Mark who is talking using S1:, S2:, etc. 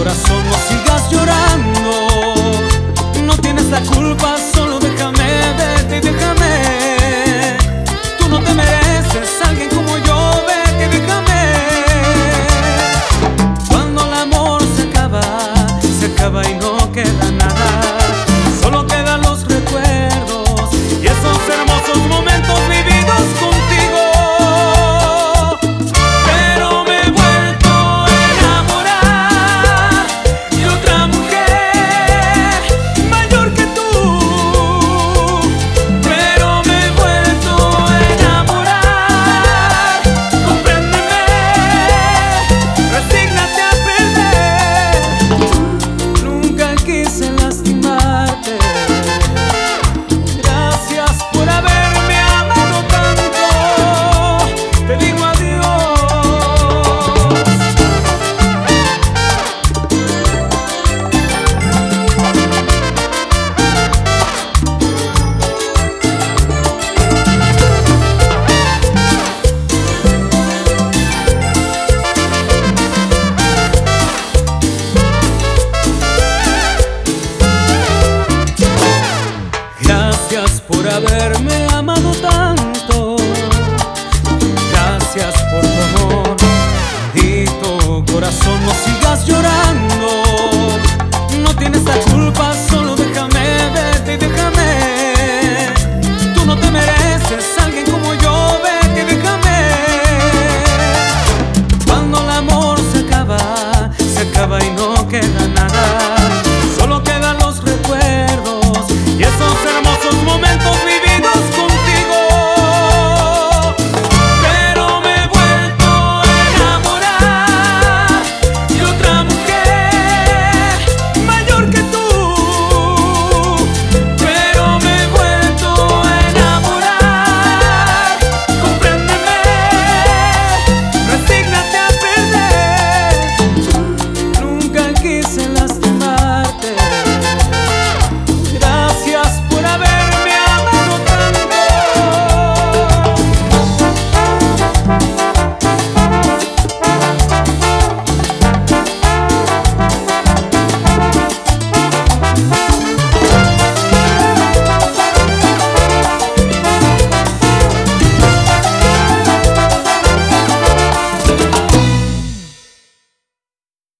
S1: corazón, no sigas llorando. No tienes la culpa, solo déjame, vete y déjame. Tú no te mereces a alguien como yo, vete y déjame. Cuando el amor se acaba y no queda nada. Solo quedan los recuerdos y esos hermosos momentos vividos contigo. Pero me he vuelto a enamorar de otra mujer mayor que tú. Pero me he vuelto a enamorar. Compréndeme, resígnate a perder. Nunca quise lastimarte. Gracias por haberme amado tanto. Te digo adiós. Gracias por haberme amado tanto. Gracias por tu amor y tu corazón, no sigas llorando.